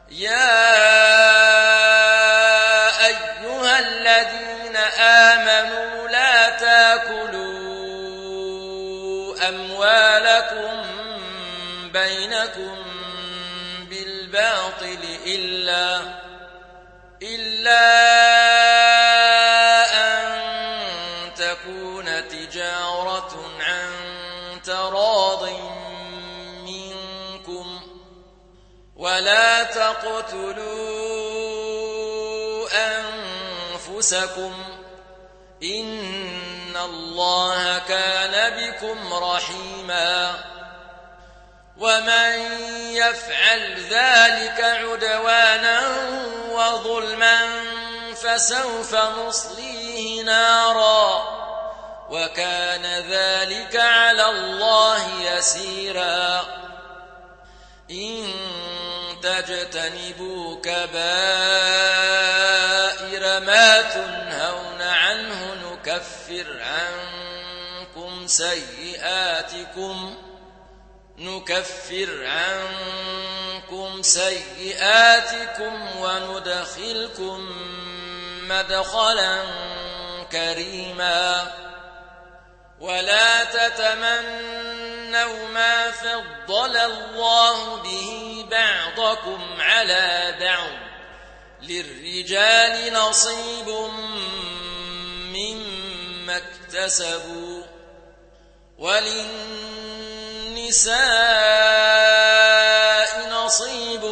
يا أيها الذين آمنوا لا تاكلوا أموالكم بينكم بالباطل إلا أن تكون تجارة عن تراض منكم ولا تقتلوا أنفسكم إن الله كان بكم رحيما ومن يفعل ذلك عدوانا وظلما فسوف نصليه نارا وكان ذلك على الله يسيرا إن تجتنبوا كبائر ما تنهون عنه نكفر عنكم سيئاتكم وندخلكم مدخلا كريما ولا تتمنوا ما فضل الله به بعضكم على بعض للرجال نصيب مما اكتسبوا وللنساء نصيب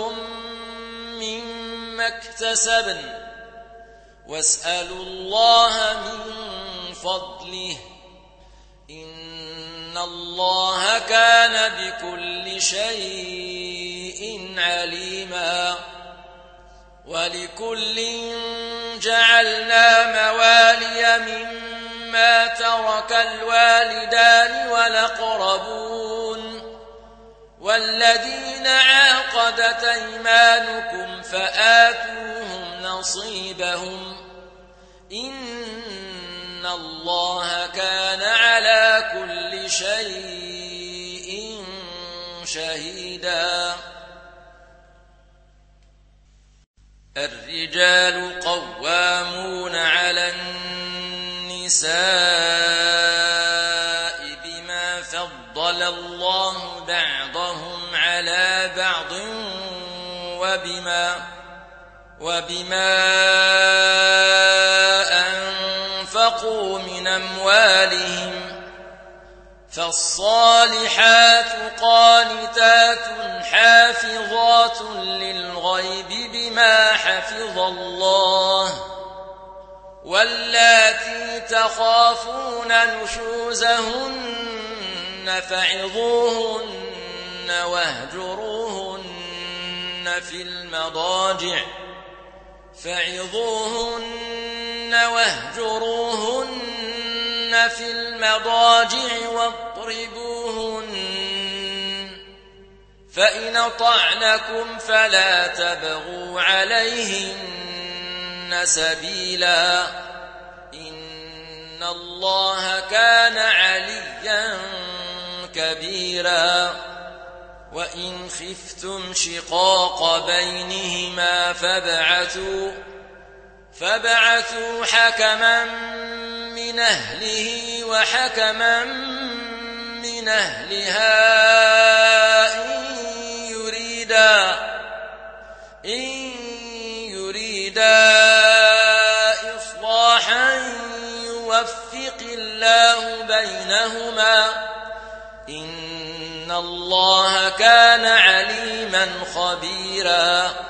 مما اكتسبن واسألوا الله من فضله إن الله كان بكل شيء عليما ولكل جعلنا موالي مما ترك الوالدان والأقربون والذين عاقدت أيمانكم فآتوهم نصيبهم إن الله كان على كل شيء شهيدا الرجال قوامون على النساء بما فضل الله بعضهم على بعض وبما أنفقوا من أموالهم فالصالحات قانتات حافظات للغيب بما حفظ الله واللاتي تخافون نشوزهن فعظوهن واهجروهن في المضاجع واضربوهن فإن أطعنكم فلا تبغوا عليهن سبيلا إن الله كان عليا كبيرا وإن خفتم شقاق بينهما فابعثوا حكما من أهله وحكما من أهلها إن يريدا إصلاحا يوفق الله بينهما إن الله كان عليما خبيرا